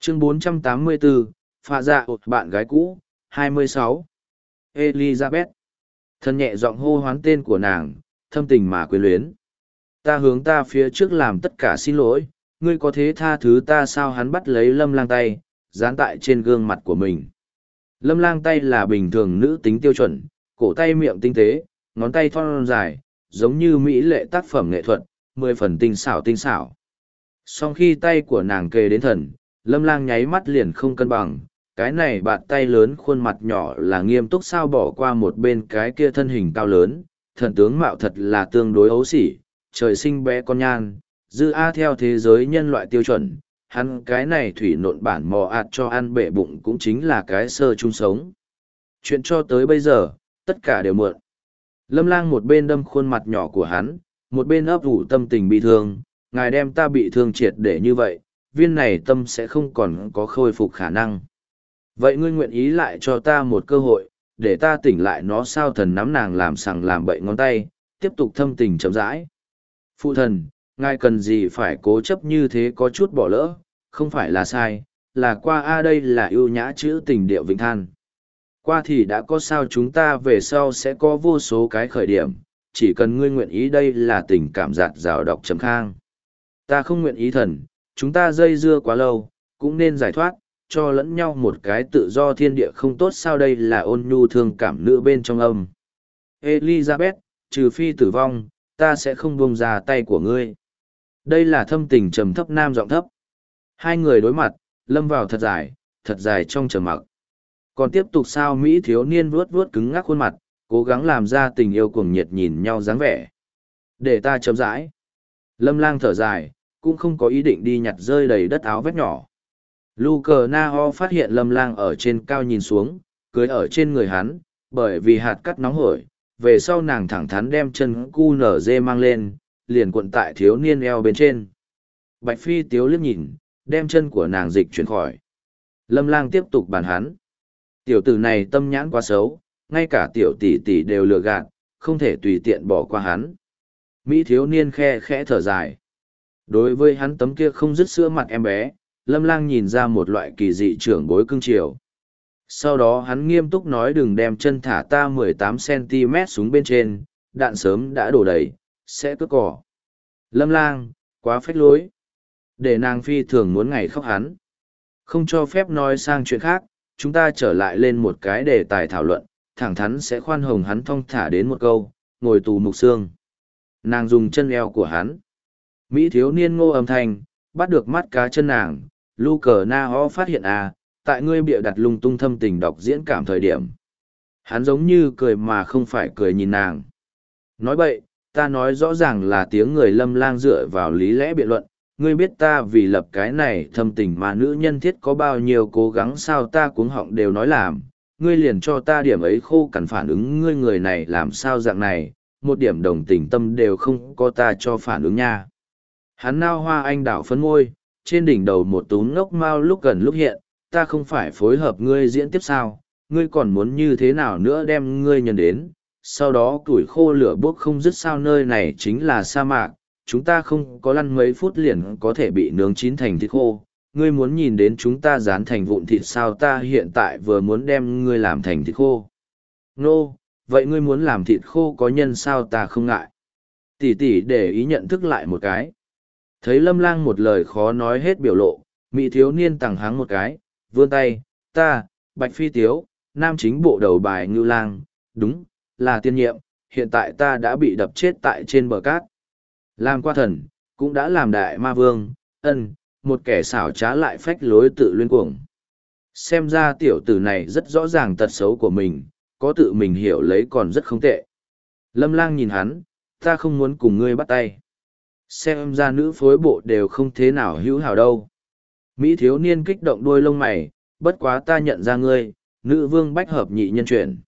Chương 484, pha dạ bạn gái cũ, 26. Elizabeth. Thân nhẹ giọng hô hoán tên của nàng, thâm tình mà quyến luyến. Ta hướng ta phía trước làm tất cả xin lỗi, ngươi có thế tha thứ ta sao? Hắn bắt lấy Lâm Lang tay, dán tại trên gương mặt của mình. Lâm Lang tay là bình thường nữ tính tiêu chuẩn, cổ tay miệng tinh tế, ngón tay thon dài, giống như mỹ lệ tác phẩm nghệ thuật, 10 phần tinh xảo tinh xảo. Song khi tay của nàng kề đến thần, Lâm Lang nháy mắt liền không cân bằng, cái này bàn tay lớn khuôn mặt nhỏ là nghiêm túc sao bỏ qua một bên cái kia thân hình cao lớn, thần tướng mạo thật là tương đối ấu xỉ, trời sinh bé con nhan, dư a theo thế giới nhân loại tiêu chuẩn, hắn cái này thủy nộn bản mò ạt cho ăn bể bụng cũng chính là cái sơ chung sống. Chuyện cho tới bây giờ, tất cả đều mượn. Lâm Lang một bên đâm khuôn mặt nhỏ của hắn, một bên ấp ủ tâm tình bị thương, ngài đem ta bị thương triệt để như vậy, viên này tâm sẽ không còn có khôi phục khả năng. Vậy ngươi nguyện ý lại cho ta một cơ hội, để ta tỉnh lại nó sao? Thần nắm nàng làm sằng làm bậy ngón tay, tiếp tục thâm tình chậm rãi. Phụ thần, ngài cần gì phải cố chấp như thế? Có chút bỏ lỡ, không phải là sai, là qua đây là ưu nhã chữ tình điệu vĩnh than. Qua thì đã có sao, chúng ta về sau sẽ có vô số cái khởi điểm, chỉ cần ngươi nguyện ý. Đây là tình cảm giạt rào đọc chấm khang. Ta không nguyện ý thần, chúng ta dây dưa quá lâu, cũng nên giải thoát, cho lẫn nhau một cái tự do thiên địa không tốt sao? Đây là ôn nhu thương cảm nữ bên trong âm. Elizabeth, trừ phi tử vong, ta sẽ không buông ra tay của ngươi. Đây là thâm tình trầm thấp nam giọng thấp. Hai người đối mặt, lâm vào thật dài trong trầm mặc. Còn tiếp tục sao? Mỹ thiếu niên vuốt vuốt cứng ngắc khuôn mặt, cố gắng làm ra tình yêu cuồng nhiệt nhìn nhau dáng vẻ. Để ta chậm rãi. Lâm Lang thở dài, cũng không có ý định đi nhặt rơi đầy đất áo vét nhỏ. Luke Nao phát hiện Lâm Lang ở trên cao nhìn xuống, cưới ở trên người hắn, bởi vì hạt cắt nóng hổi, về sau nàng thẳng thắn đem chân QNZ mang lên, liền cuộn tại thiếu niên eo bên trên. Bạch Phi tiếu liếc nhìn, đem chân của nàng dịch chuyển khỏi. Lâm Lang tiếp tục bàn hắn. Tiểu tử này tâm nhãn quá xấu, ngay cả tiểu tỷ tỷ đều lừa gạt, không thể tùy tiện bỏ qua hắn. Mỹ thiếu niên khe khẽ thở dài. Đối với hắn tấm kia không dứt sữa mặt em bé, Lâm Lang nhìn ra một loại kỳ dị trưởng bối cưng chiều. Sau đó hắn nghiêm túc nói đừng đem chân thả ta 18cm xuống bên trên, đạn sớm đã đổ đầy, sẽ cướp cỏ. Lâm Lang, quá phách lối. Để nàng phi thường muốn ngày khóc hắn. Không cho phép nói sang chuyện khác, chúng ta trở lại lên một cái đề tài thảo luận, thẳng thắn sẽ khoan hồng hắn thong thả đến một câu, ngồi tù mục xương. Nàng dùng chân eo của hắn. Mỹ thiếu niên ngô âm thanh, bắt được mắt cá chân nàng, Luke Nao phát hiện tại ngươi bịa đặt lung tung thâm tình đọc diễn cảm thời điểm. Hắn giống như cười mà không phải cười nhìn nàng. Nói bậy, ta nói rõ ràng là tiếng người. Lâm Lang dựa vào lý lẽ biện luận, ngươi biết ta vì lập cái này thâm tình mà nữ nhân thiết có bao nhiêu cố gắng sao? Ta cuống họng đều nói làm, ngươi liền cho ta điểm ấy khô cằn phản ứng. Ngươi người này làm sao dạng này, một điểm đồng tình tâm đều không có ta cho phản ứng nha. Hắn nao hoa anh đảo phấn môi, trên đỉnh đầu một túm ngốc mao lúc gần lúc hiện, ta không phải phối hợp ngươi diễn tiếp sao, ngươi còn muốn như thế nào nữa? Đem ngươi nhận đến, sau đó củi khô lửa bốc không dứt sao? Nơi này chính là sa mạc, chúng ta không có lăn mấy phút liền có thể bị nướng chín thành thịt khô, ngươi muốn nhìn đến chúng ta rán thành vụn thịt sao? Ta hiện tại vừa muốn đem ngươi làm thành thịt khô. Nô, vậy ngươi muốn làm thịt khô có nhân sao? Ta không ngại. Tỷ tỷ để ý nhận thức lại một cái. Thấy Lâm Lang một lời khó nói hết biểu lộ, Mỹ thiếu niên tằng hắng một cái, vươn tay, ta, Bạch Phi tiếu, nam chính bộ đầu bài Ngưu Lang, đúng, là tiên nhiệm, hiện tại ta đã bị đập chết tại trên bờ cát. Làm qua thần, cũng đã làm đại ma vương, một kẻ xảo trá lại phách lối tự luyên cuồng. Xem ra tiểu tử này rất rõ ràng tật xấu của mình, có tự mình hiểu lấy còn rất không tệ. Lâm Lang nhìn hắn, ta không muốn cùng ngươi bắt tay. Xem ra nữ phối bộ đều không thế nào hữu hảo đâu. Mỹ thiếu niên kích động đuôi lông mày, bất quá ta nhận ra ngươi, nữ vương bách hợp nhị nhân chuyển.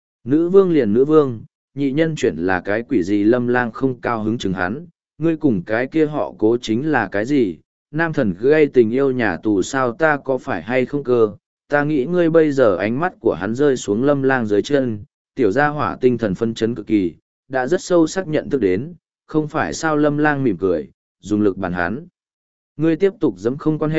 Nữ vương liền nữ vương, nhị nhân chuyển là cái quỷ gì? Lâm Lang không cao hứng chừng hắn, ngươi cùng cái kia họ Cố chính là cái gì? Nam thần gây tình yêu nhà tù sao? Ta có phải hay không cơ? Ta nghĩ ngươi bây giờ. Ánh mắt của hắn rơi xuống Lâm Lang dưới chân, tiểu gia hỏa tinh thần phân chấn cực kỳ, đã rất sâu sắc nhận thức đến, không phải sao? Lâm Lang mỉm cười, dùng lực bàn hắn. Ngươi tiếp tục dẫm không quan hệ,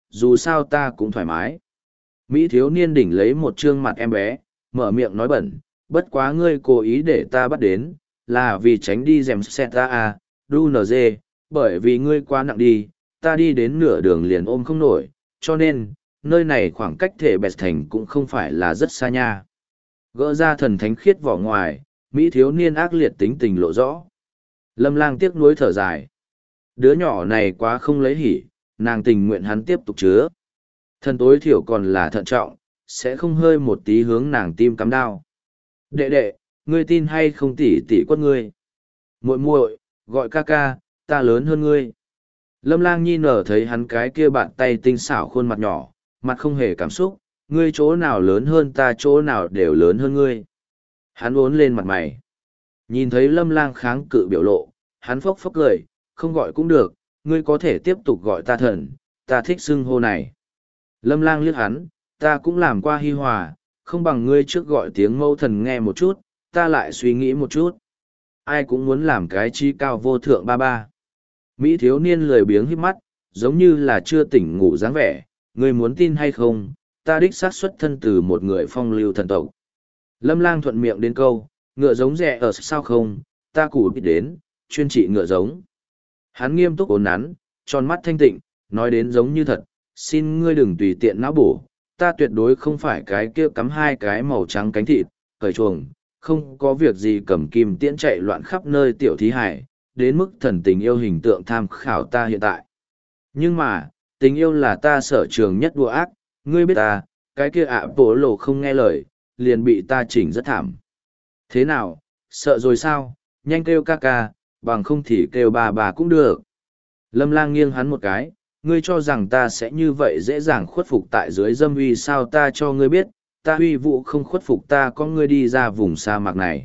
dù sao ta cũng thoải mái. Mỹ thiếu niên đỉnh lấy một trương mặt em bé, mở miệng nói bẩn, bất quá ngươi cố ý để ta bắt đến, là vì tránh đi dèm xe ta à, đu nờ dê, bởi vì ngươi quá nặng đi, ta đi đến nửa đường liền ôm không nổi, cho nên, nơi này khoảng cách thể bẹt thành cũng không phải là rất xa nha. Gỡ ra thần thánh khiết vỏ ngoài, Mỹ thiếu niên ác liệt tính tình lộ rõ. Lâm Lang tiếc nuối thở dài. Đứa nhỏ này quá không lấy hỉ, nàng tình nguyện hắn tiếp tục chứa. Thần tối thiểu còn là thận trọng, sẽ không hơi một tí hướng nàng tim cắm đao. Đệ đệ, ngươi tin hay không tỉ tỉ quất ngươi? Muội muội, gọi ca ca, ta lớn hơn ngươi. Lâm Lang nhi nở thấy hắn cái kia bàn tay tinh xảo khuôn mặt nhỏ, mặt không hề cảm xúc, ngươi chỗ nào lớn hơn ta chỗ nào đều lớn hơn ngươi. Hắn uốn lên mặt mày. Nhìn thấy Lâm Lang kháng cự biểu lộ, hắn phốc phốc cười, không gọi cũng được, ngươi có thể tiếp tục gọi ta thần, ta thích xưng hô này. Lâm Lang liếc hắn, ta cũng làm qua hi hòa, không bằng ngươi trước gọi tiếng mẫu thần nghe một chút, ta lại suy nghĩ một chút. Ai cũng muốn làm cái chi cao vô thượng ba ba. Mỹ thiếu niên lười biếng híp mắt, giống như là chưa tỉnh ngủ dáng vẻ, ngươi muốn tin hay không, ta đích xác xuất thân từ một người phong lưu thần tộc. Lâm Lang thuận miệng đến câu, ngựa giống rẻ ở sao không, ta củ biết đến, chuyên trị ngựa giống. Hắn nghiêm túc ốn nắn, tròn mắt thanh tịnh, nói đến giống như thật, xin ngươi đừng tùy tiện não bổ, ta tuyệt đối không phải cái kia cắm hai cái màu trắng cánh thịt, cởi chuồng, không có việc gì cầm kim tiễn chạy loạn khắp nơi tiểu thí hải, đến mức thần tình yêu hình tượng tham khảo ta hiện tại. Nhưng mà, tình yêu là ta sở trường nhất đùa ác, ngươi biết ta, cái kia ạ bố lộ không nghe lời, liền bị ta chỉnh rất thảm. Thế nào, sợ rồi sao, nhanh kêu ca ca, bằng không thì kêu bà cũng được. Lâm Lang nghiêng hắn một cái, ngươi cho rằng ta sẽ như vậy dễ dàng khuất phục tại dưới dâm uy sao, ta cho ngươi biết, ta uy vụ không khuất phục, ta có ngươi đi ra vùng sa mạc này.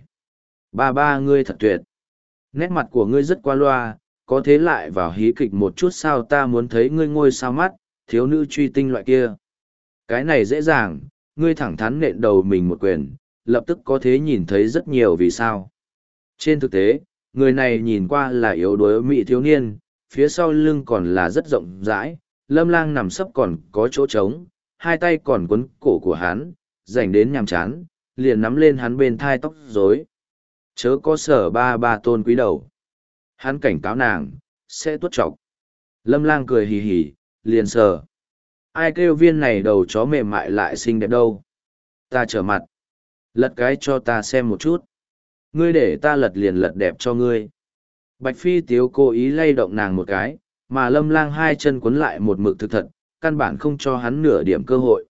Ba ngươi thật tuyệt. Nét mặt của ngươi rất qua loa, có thế lại vào hí kịch một chút sao, ta muốn thấy ngươi ngôi sao mắt, thiếu nữ truy tinh loại kia. Cái này dễ dàng, ngươi thẳng thắn nện đầu mình một quyền, lập tức có thế nhìn thấy rất nhiều vì sao. Trên thực tế, người này nhìn qua là yếu đuối mỹ thiếu niên, phía sau lưng còn là rất rộng rãi, Lâm Lang nằm sấp còn có chỗ trống, hai tay còn quấn cổ của hắn, dành đến nhàm chán, liền nắm lên hắn bên thai tóc rối. Chớ có sở ba tôn quý đầu. Hắn cảnh cáo nàng, sẽ tuốt chọc. Lâm Lang cười hì hì, liền sờ. Ai kêu viên này đầu chó mềm mại lại xinh đẹp đâu. Ta trở mặt. Lật cái cho ta xem một chút. Ngươi để ta lật liền lật đẹp cho ngươi. Bạch Phi Tiếu cố ý lay động nàng một cái, mà Lâm Lang hai chân quấn lại một mực thực thật, căn bản không cho hắn nửa điểm cơ hội.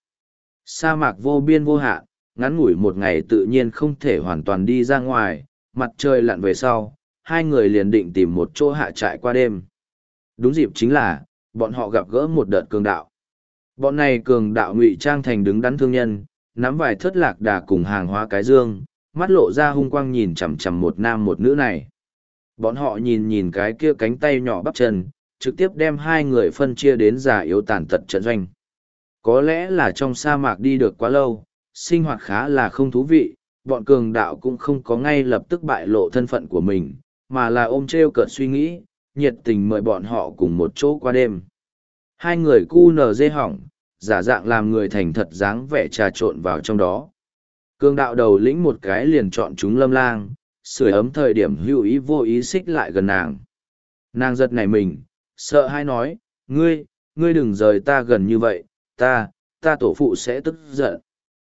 Sa mạc vô biên vô hạn, ngắn ngủi một ngày tự nhiên không thể hoàn toàn đi ra ngoài, mặt trời lặn về sau, hai người liền định tìm một chỗ hạ trại qua đêm. Đúng dịp chính là, bọn họ gặp gỡ một đợt cường đạo. Bọn này cường đạo ngụy trang thành đứng đắn thương nhân, nắm vài thớt lạc đà cùng hàng hóa cái dương, mắt lộ ra hung quang nhìn chằm chằm một nam một nữ này. Bọn họ nhìn nhìn cái kia cánh tay nhỏ bắp chân, trực tiếp đem hai người phân chia đến già yếu tàn tật trận doanh. Có lẽ là trong sa mạc đi được quá lâu, sinh hoạt khá là không thú vị, bọn cường đạo cũng không có ngay lập tức bại lộ thân phận của mình, mà là ôm trêu cợt suy nghĩ, nhiệt tình mời bọn họ cùng một chỗ qua đêm. Hai người cu nờ dê hỏng, giả dạng làm người thành thật dáng vẻ trà trộn vào trong đó. Cường đạo đầu lĩnh một cái liền chọn chúng Lâm Lang, sưởi ấm thời điểm hữu ý vô ý xích lại gần nàng. Nàng giật nảy mình, sợ hãi nói, ngươi đừng rời ta gần như vậy, ta tổ phụ sẽ tức giận.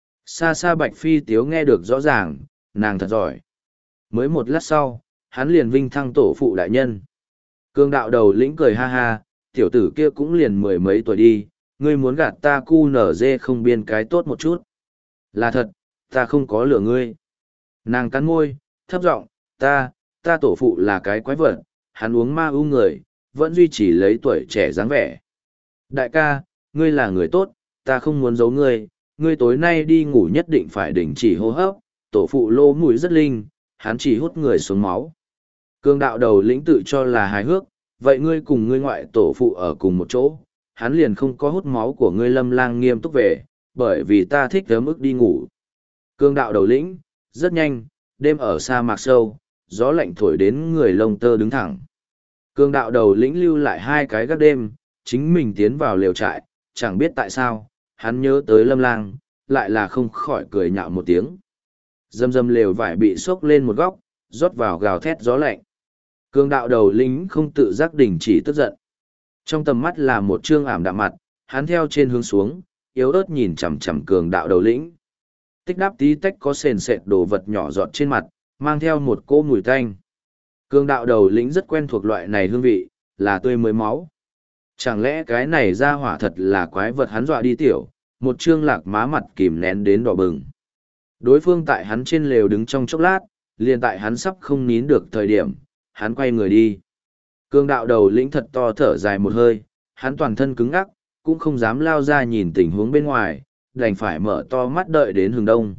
Xa xa Bạch Phi Tiếu nghe được rõ ràng, nàng thật giỏi. Mới một lát sau, hắn liền vinh thăng tổ phụ đại nhân. Cường đạo đầu lĩnh cười ha ha, tiểu tử kia cũng liền mười mấy tuổi đi, ngươi muốn gạt ta cu nở dê không biên cái tốt một chút. Là thật, ta không có lừa ngươi. Nàng cắn môi, thấp giọng, ta tổ phụ là cái quái vật, hắn uống ma ưu người, vẫn duy trì lấy tuổi trẻ dáng vẻ. Đại ca, ngươi là người tốt, ta không muốn giấu ngươi, ngươi tối nay đi ngủ nhất định phải đình chỉ hô hấp, tổ phụ lô mũi rất linh, hắn chỉ hút người xuống máu. Cương đạo đầu lĩnh tự cho là hài hước, vậy ngươi cùng ngươi ngoại tổ phụ ở cùng một chỗ, hắn liền không có hút máu của ngươi. Lâm Lang nghiêm túc về, bởi vì ta thích ấm ức đi ngủ. Cương đạo đầu lĩnh, rất nhanh, đêm ở sa mạc sâu, gió lạnh thổi đến người lông tơ đứng thẳng. Cương đạo đầu lĩnh lưu lại hai cái gác đêm, chính mình tiến vào lều trại, chẳng biết tại sao, hắn nhớ tới Lâm Lang, lại là không khỏi cười nhạo một tiếng. Dầm dầm lều vải bị xốc lên một góc, rót vào gào thét gió lạnh. Cường đạo đầu lính không tự giác đình chỉ tức giận. Trong tầm mắt là một trương ảm đạm mặt, hắn theo trên hướng xuống, yếu ớt nhìn chằm chằm cường đạo đầu lĩnh. Tích đáp tí tách có sền sệt đồ vật nhỏ giọt trên mặt, mang theo một cỗ mùi tanh. Cường đạo đầu lĩnh rất quen thuộc loại này hương vị, là tươi mới máu. Chẳng lẽ cái này ra hỏa thật là quái vật hắn dọa đi tiểu, một trương lạc má mặt kìm nén đến đỏ bừng. Đối phương tại hắn trên lều đứng trong chốc lát, liền tại hắn sắp không nín được thời điểm, hắn quay người đi. Cường đạo đầu lĩnh thật to thở dài một hơi, hắn toàn thân cứng ngắc, cũng không dám lao ra nhìn tình huống bên ngoài, đành phải mở to mắt đợi đến hừng đông.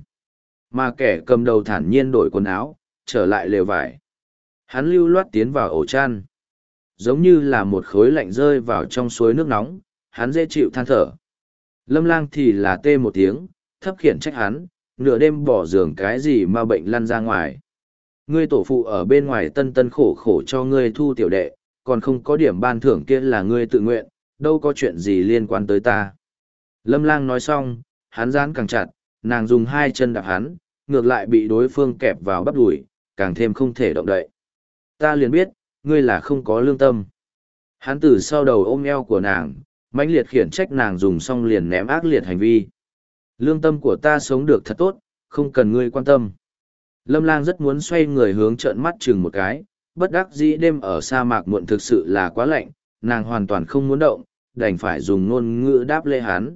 Mà kẻ cầm đầu thản nhiên đổi quần áo, trở lại lều vải. Hắn lưu loát tiến vào ổ chăn. Giống như là một khối lạnh rơi vào trong suối nước nóng, hắn dễ chịu than thở. Lâm Lang thì là tê một tiếng, thấp khiển trách hắn, nửa đêm bỏ giường cái gì mà bệnh lăn ra ngoài. Ngươi tổ phụ ở bên ngoài tân tân khổ khổ cho ngươi thu tiểu đệ, còn không có điểm ban thưởng kia là ngươi tự nguyện, đâu có chuyện gì liên quan tới ta. Lâm Lang nói xong, hắn dán càng chặt, nàng dùng hai chân đạp hắn, ngược lại bị đối phương kẹp vào bắp đùi, càng thêm không thể động đậy. Ta liền biết, ngươi là không có lương tâm. Hắn từ sau đầu ôm eo của nàng, mãnh liệt khiển trách nàng dùng xong liền ném ác liệt hành vi. Lương tâm của ta sống được thật tốt, không cần ngươi quan tâm. Lâm Lang rất muốn xoay người hướng trợn mắt chừng một cái, bất đắc dĩ đêm ở sa mạc muộn thực sự là quá lạnh, nàng hoàn toàn không muốn động, đành phải dùng ngôn ngữ đáp lễ hắn.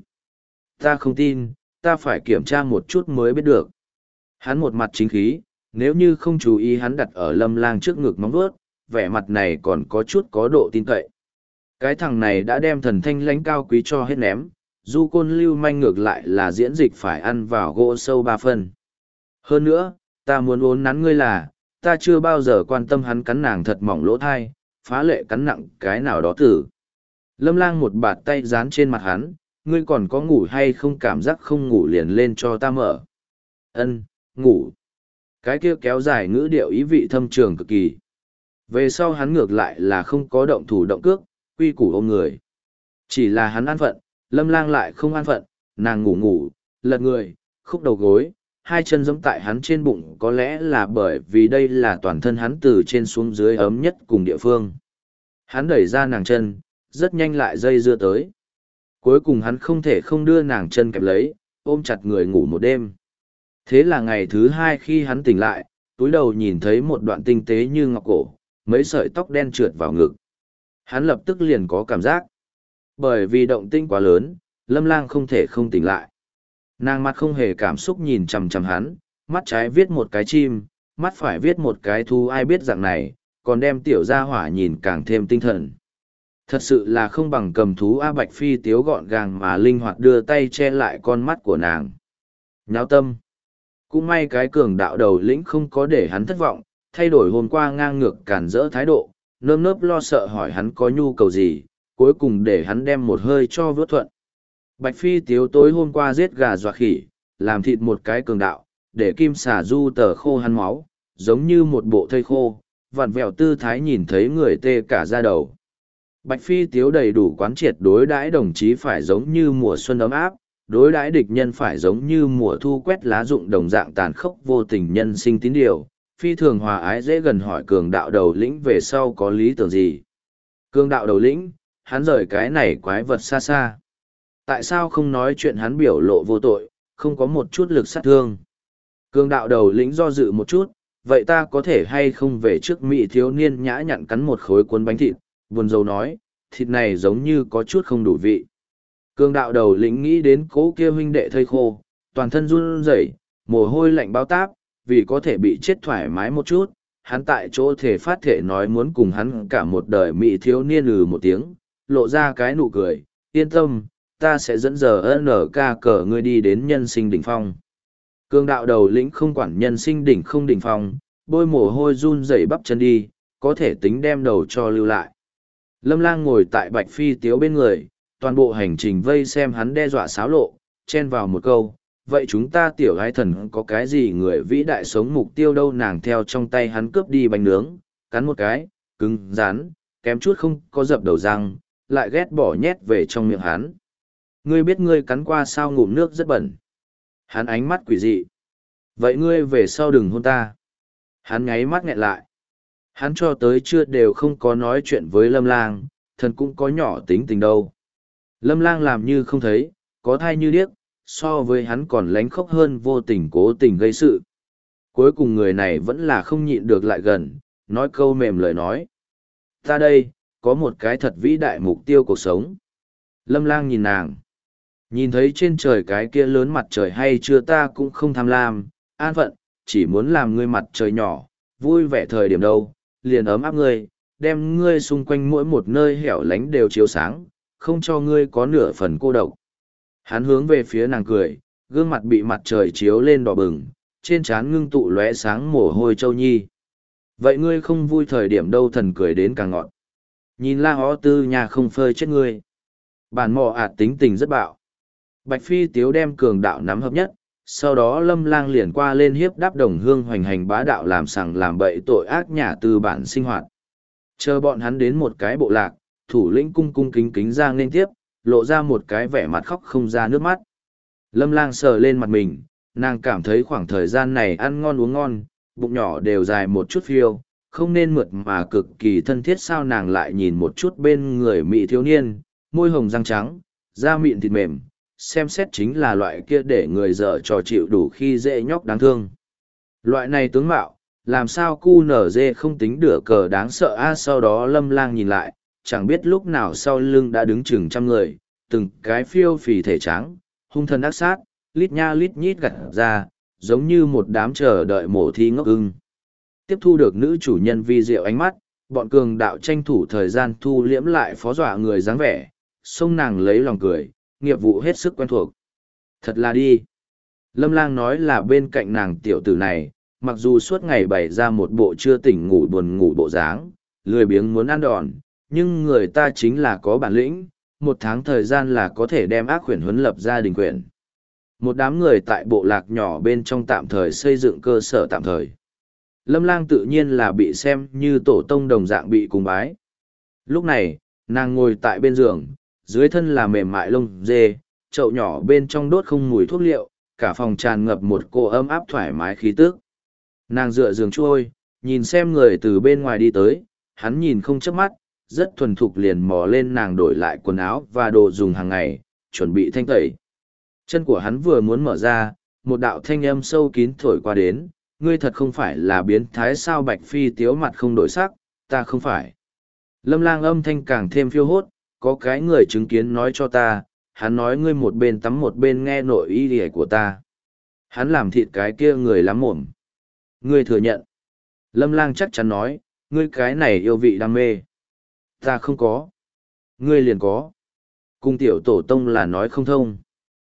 Ta không tin, ta phải kiểm tra một chút mới biết được. Hắn một mặt chính khí, nếu như không chú ý hắn đặt ở Lâm Lang trước ngực móng vuốt, vẻ mặt này còn có chút có độ tin cậy. Cái thằng này đã đem thần thanh lãnh cao quý cho hết ném, du côn lưu manh ngược lại là diễn dịch phải ăn vào gỗ sâu 3 phân. Hơn nữa, ta muốn uốn nắn ngươi là, ta chưa bao giờ quan tâm hắn cắn nàng thật mỏng lỗ thai, phá lệ cắn nặng cái nào đó tử. Lâm Lang một bạt tay dán trên mặt hắn, ngươi còn có ngủ hay không, cảm giác không ngủ liền lên cho ta mở. Ân, ngủ. Cái kia kéo dài ngữ điệu ý vị thâm trường cực kỳ. Về sau hắn ngược lại là không có động thủ động cước, quy củ ôm người. Chỉ là hắn an phận, Lâm Lang lại không an phận, nàng ngủ ngủ, lật người, khúc đầu gối, hai chân giẫm tại hắn trên bụng, có lẽ là bởi vì đây là toàn thân hắn từ trên xuống dưới ấm nhất cùng địa phương. Hắn đẩy ra nàng chân, rất nhanh lại dây dưa tới. Cuối cùng hắn không thể không đưa nàng chân kẹp lấy, ôm chặt người ngủ một đêm. Thế là ngày thứ hai khi hắn tỉnh lại, túi đầu nhìn thấy một đoạn tinh tế như ngọc cổ, mấy sợi tóc đen trượt vào ngực. Hắn lập tức liền có cảm giác. Bởi vì động tinh quá lớn, Lâm Lang không thể không tỉnh lại. Nàng mặt không hề cảm xúc nhìn chằm chằm hắn, mắt trái viết một cái chim, mắt phải viết một cái thú, ai biết dạng này, còn đem tiểu gia hỏa nhìn càng thêm tinh thần. Thật sự là không bằng cầm thú A Bạch Phi tiếu gọn gàng mà linh hoạt đưa tay che lại con mắt của nàng. Nháo tâm. Cũng may cái cường đạo đầu lĩnh không có để hắn thất vọng, thay đổi hôm qua ngang ngược cản rỡ thái độ, nơm nớp lo sợ hỏi hắn có nhu cầu gì, cuối cùng để hắn đem một hơi cho vớt thuận. Bạch Phi tiếu tối hôm qua giết gà dọa khỉ, làm thịt một cái cường đạo, để kim xà du tờ khô hắn máu, giống như một bộ thây khô, vặn vẹo tư thái nhìn thấy người tê cả da đầu. Bạch Phi tiếu đầy đủ quán triệt đối đãi đồng chí phải giống như mùa xuân ấm áp, đối đãi địch nhân phải giống như mùa thu quét lá rụng đồng dạng tàn khốc vô tình nhân sinh tín điều, phi thường hòa ái dễ gần hỏi cường đạo đầu lĩnh về sau có lý tưởng gì. Cường đạo đầu lĩnh, hắn rời cái này quái vật xa xa. Tại sao không nói chuyện hắn biểu lộ vô tội, không có một chút lực sát thương. Cường đạo đầu lĩnh do dự một chút, vậy ta có thể hay không về trước Mỹ thiếu niên nhã nhặn cắn một khối cuốn bánh thịt, buồn rầu nói, thịt này giống như có chút không đủ vị. Cường đạo đầu lĩnh nghĩ đến cố kia huynh đệ thây khô, toàn thân run rẩy, mồ hôi lạnh bao táp, vì có thể bị chết thoải mái một chút, hắn tại chỗ thể phát thể nói muốn cùng hắn cả một đời Mỹ thiếu niên một tiếng, lộ ra cái nụ cười, yên tâm, ta sẽ dẫn giờ NK cờ ngươi đi đến nhân sinh đỉnh phong. Cường đạo đầu lĩnh không quản nhân sinh đỉnh không đỉnh phong, bôi mồ hôi run rẩy bắp chân đi, có thể tính đem đầu cho lưu lại. Lâm Lang ngồi tại Bạch Phi tiếu bên người, toàn bộ hành trình vây xem hắn đe dọa xáo lộ, chen vào một câu, vậy chúng ta tiểu gái thần có cái gì người vĩ đại sống mục tiêu đâu, nàng theo trong tay hắn cướp đi bánh nướng, cắn một cái, cứng, rán, kém chút không có dập đầu răng, lại ghét bỏ nhét về trong miệng hắn. Ngươi biết ngươi cắn qua sao ngụm nước rất bẩn. Hắn ánh mắt quỷ dị. Vậy ngươi về sau đừng hôn ta. Hắn nháy mắt nghẹn lại. Hắn cho tới chưa đều không có nói chuyện với Lâm Lang, thần cũng có nhỏ tính tình đâu. Lâm Lang làm như không thấy, có thai như điếc, so với hắn còn lánh khóc hơn vô tình cố tình gây sự. Cuối cùng người này vẫn là không nhịn được lại gần, nói câu mềm lời nói. Ta đây, có một cái thật vĩ đại mục tiêu cuộc sống. Lâm Lang nhìn nàng. Nhìn thấy trên trời cái kia lớn mặt trời hay chưa ta cũng không tham lam, an phận, chỉ muốn làm ngươi mặt trời nhỏ, vui vẻ thời điểm đâu, liền ấm áp ngươi, đem ngươi xung quanh mỗi một nơi hẻo lánh đều chiếu sáng, không cho ngươi có nửa phần cô độc. Hắn hướng về phía nàng cười, gương mặt bị mặt trời chiếu lên đỏ bừng, trên trán ngưng tụ lóe sáng mồ hôi châu nhi. Vậy ngươi không vui thời điểm đâu, thần cười đến càng ngọt. Nhìn La Hó Tư nhà không phơi chết ngươi. Bản mò ạt tính tình rất bạo. Bạch Phi Tiếu đem cường đạo nắm hợp nhất, sau đó Lâm Lang liền qua lên hiếp đáp đồng hương hoành hành bá đạo làm sằng làm bậy tội ác nhà tư bản sinh hoạt. Chờ bọn hắn đến một cái bộ lạc, thủ lĩnh cung cung kính kính ra nên tiếp, lộ ra một cái vẻ mặt khóc không ra nước mắt. Lâm Lang sờ lên mặt mình, nàng cảm thấy khoảng thời gian này ăn ngon uống ngon, bụng nhỏ đều dài một chút phiêu, không nên mượt mà cực kỳ thân thiết sao nàng lại nhìn một chút bên người mỹ thiếu niên, môi hồng răng trắng, da mịn thịt mềm, xem xét chính là loại kia để người dở trò chịu đủ khi dễ nhóc đáng thương. Loại này tướng mạo, làm sao cu nở dê không tính đửa cờ đáng sợ a sau đó Lâm Lang nhìn lại, chẳng biết lúc nào sau lưng đã đứng chừng trăm người, từng cái phiêu phì thể trắng, hung thần ác sát, lít nha lít nhít gặt ra, giống như một đám chờ đợi mổ thi ngốc ưng. Tiếp thu được nữ chủ nhân vi diệu ánh mắt, bọn cường đạo tranh thủ thời gian thu liễm lại phó dọa người dáng vẻ, xông nàng lấy lòng cười, nghiệp vụ hết sức quen thuộc. Thật là đi. Lâm Lang nói là bên cạnh nàng tiểu tử này, mặc dù suốt ngày bày ra một bộ chưa tỉnh ngủ buồn ngủ bộ dáng, lười biếng muốn ăn đòn, nhưng người ta chính là có bản lĩnh, một tháng thời gian là có thể đem ác quyển huấn lập gia đình quyển. Một đám người tại bộ lạc nhỏ bên trong tạm thời xây dựng cơ sở tạm thời. Lâm Lang tự nhiên là bị xem như tổ tông đồng dạng bị cung bái. Lúc này, nàng ngồi tại bên giường, dưới thân là mềm mại lông dê, chậu nhỏ bên trong đốt không mùi thuốc liệu, cả phòng tràn ngập một cô ấm áp thoải mái khí tức. Nàng dựa giường trôi, nhìn xem người từ bên ngoài đi tới, hắn nhìn không chớp mắt, rất thuần thục liền mò lên nàng đổi lại quần áo và đồ dùng hàng ngày, chuẩn bị thanh tẩy. Chân của hắn vừa muốn mở ra, một đạo thanh âm sâu kín thổi qua đến, ngươi thật không phải là biến thái sao? Bạch Phi Tiếu mặt không đổi sắc, ta không phải. Lâm Lang âm thanh càng thêm phiêu hốt, có cái người chứng kiến nói cho ta, hắn nói ngươi một bên tắm một bên nghe nội y lìa của ta. Hắn làm thịt cái kia người lắm mồm. Ngươi thừa nhận. Lâm Lang chắc chắn nói, ngươi cái này yêu vị đam mê. Ta không có. Ngươi liền có. Cung tiểu tổ tông là nói không thông.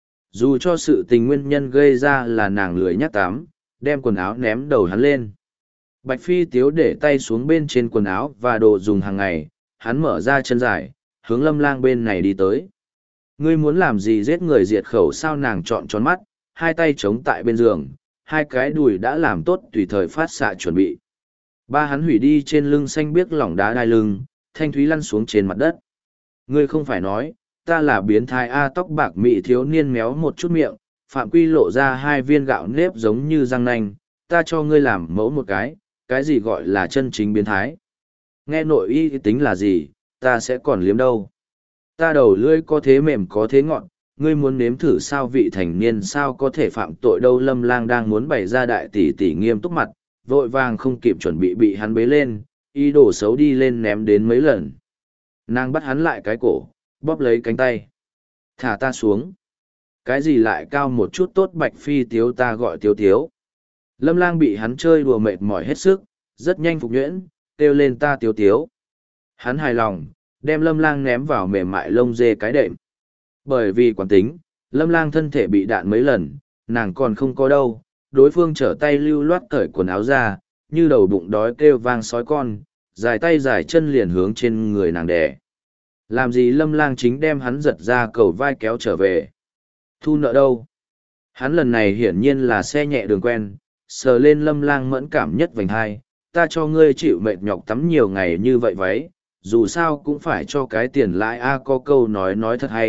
Dù cho sự tình nguyên nhân gây ra là nàng lười nhắc tắm, đem quần áo ném đầu hắn lên. Bạch Phi Tiếu để tay xuống bên trên quần áo và đồ dùng hàng ngày, hắn mở ra chân dài, hướng Lâm Lang bên này đi tới. Ngươi muốn làm gì giết người diệt khẩu sao? Nàng trọn tròn mắt, hai tay chống tại bên giường, hai cái đùi đã làm tốt tùy thời phát xạ chuẩn bị. Ba hắn hủy đi trên lưng xanh biếc lỏng đá đai lưng, thanh thúy lăn xuống trên mặt đất. Ngươi không phải nói, ta là biến thái a? Tóc bạc mị thiếu niên méo một chút miệng, phạm quy lộ ra hai viên gạo nếp giống như răng nanh, ta cho ngươi làm mẫu một cái gì gọi là chân chính biến thái. Nghe nội y tính là gì, ta sẽ còn liếm đâu. Ta đầu lưỡi có thế mềm có thế ngọn, ngươi muốn nếm thử sao? Vị thành niên sao có thể phạm tội đâu? Lâm Lang đang muốn bày ra đại tỷ tỷ nghiêm túc mặt, vội vàng không kịp chuẩn bị hắn bế lên, ý đồ xấu đi lên ném đến mấy lần. Nàng bắt hắn lại cái cổ, bóp lấy cánh tay. Thả ta xuống. Cái gì lại cao một chút tốt? Bạch Phi Tiếu ta gọi Tiếu Tiếu. Lâm Lang bị hắn chơi đùa mệt mỏi hết sức, rất nhanh phục nhuyễn, kêu lên ta Tiếu Tiếu. Hắn hài lòng, đem Lâm Lang ném vào mềm mại lông dê cái đệm. Bởi vì quán tính, Lâm Lang thân thể bị đạn mấy lần, nàng còn không có đâu, đối phương trở tay lưu loát cởi quần áo ra, như đầu bụng đói kêu vang sói con, dài tay dài chân liền hướng trên người nàng đè. Làm gì? Lâm Lang chính đem hắn giật ra cầu vai kéo trở về. Thu nợ đâu? Hắn lần này hiển nhiên là xe nhẹ đường quen, sờ lên Lâm Lang mẫn cảm nhất vành hai, ta cho ngươi chịu mệt nhọc tắm nhiều ngày như vậy váy, dù sao cũng phải cho cái tiền lãi a. Có câu nói thật hay,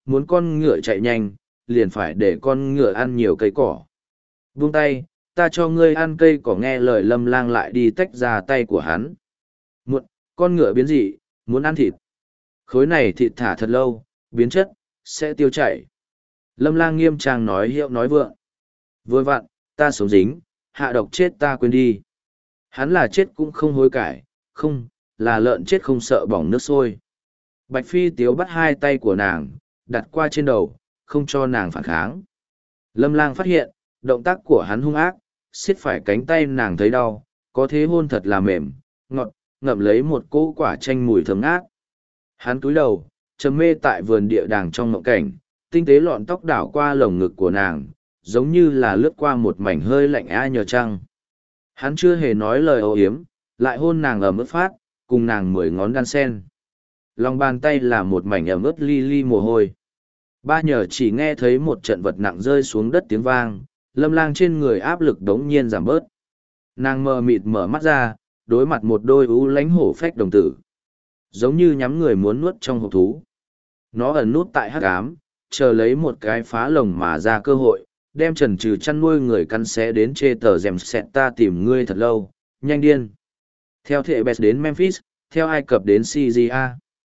muốn con ngựa chạy nhanh, liền phải để con ngựa ăn nhiều cây cỏ. Buông tay, ta cho ngươi ăn cây cỏ. Nghe lời Lâm Lang lại đi tách ra tay của hắn. Muộn, con ngựa biến dị, muốn ăn thịt. Khối này thịt thả thật lâu, biến chất, sẽ tiêu chảy. Lâm Lang nghiêm trang nói hiệu nói vượng. Vừa vặn, ta sống dính, hạ độc chết ta quên đi. Hắn là chết cũng không hối cải, không, là lợn chết không sợ bỏng nước sôi. Bạch Phi Tiếu bắt hai tay của nàng, đặt qua trên đầu, không cho nàng phản kháng. Lâm Lang phát hiện, động tác của hắn hung ác, siết phải cánh tay nàng thấy đau, có thế hôn thật là mềm, ngọt, ngậm lấy một cỗ quả chanh mùi thơm ngát. Hắn cúi đầu, trầm mê tại vườn địa đàng trong mộng cảnh, tinh tế lọn tóc đảo qua lồng ngực của nàng, giống như là lướt qua một mảnh hơi lạnh ai nhờ trăng. Hắn chưa hề nói lời âu yếm, lại hôn nàng ở mức phát, cùng nàng 10 ngón đan sen. Lòng bàn tay là một mảnh ẩm ướt li li mồ hôi. Ba nhờ chỉ nghe thấy một trận vật nặng rơi xuống đất tiếng vang, Lâm Lang trên người áp lực đống nhiên giảm bớt. Nàng mờ mịt mở mắt ra, đối mặt một đôi ú lánh hổ phách đồng tử. Giống như nhắm người muốn nuốt trong hộp thú. Nó ẩn nút tại hắc ám, chờ lấy một cái phá lồng mà ra cơ hội, đem trần trừ chăn nuôi người căn xé đến chê tờ dèm xẹt. Ta tìm ngươi thật lâu, nhanh điên. Theo Thebes đến Memphis, theo Ai Cập đến Syria.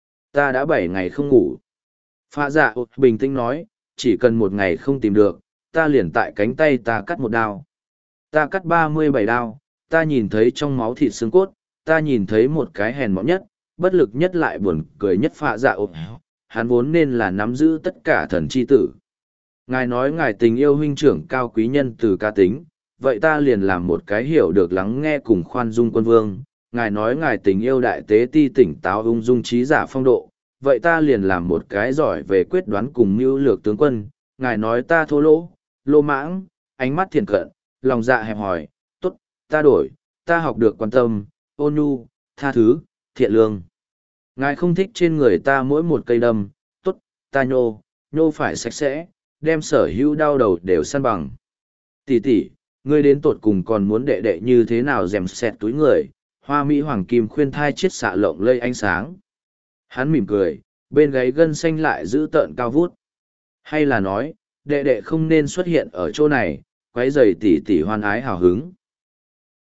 Ta đã 7 ngày không ngủ. Phạ dạ bình tĩnh nói, chỉ cần 1 ngày không tìm được, ta liền tại cánh tay ta cắt 1 đao. Ta cắt 37 đao, ta nhìn thấy trong máu thịt xương cốt, ta nhìn thấy một cái hèn mọn nhất, bất lực nhất lại buồn cười nhất phạ dạ hắn vốn nên là nắm giữ tất cả thần chi tử. Ngài nói ngài tình yêu huynh trưởng cao quý nhân từ ca tính, vậy ta liền làm một cái hiểu được lắng nghe cùng khoan dung quân vương. Ngài nói ngài tình yêu đại tế ti tỉnh táo ung dung trí giả phong độ, vậy ta liền làm một cái giỏi về quyết đoán cùng mưu lược tướng quân. Ngài nói ta thô lỗ, lô mãng, ánh mắt thiện cận, lòng dạ hẹp hòi, tốt, ta đổi, ta học được quan tâm, ôn nhu, tha thứ, thiện lương. Ngài không thích trên người ta mỗi một cây đâm, tốt, ta nhô phải sạch sẽ, đem sở hữu đau đầu đều săn bằng. Tỷ tỷ, ngươi đến tột cùng còn muốn đệ đệ như thế nào dèm xẹt túi người, hoa mỹ hoàng kim khuyên thai chiết xạ lộng lây ánh sáng. Hắn mỉm cười, bên gáy gân xanh lại giữ tợn cao vút. Hay là nói, đệ đệ không nên xuất hiện ở chỗ này, quấy rầy tỷ tỷ hoan ái hào hứng.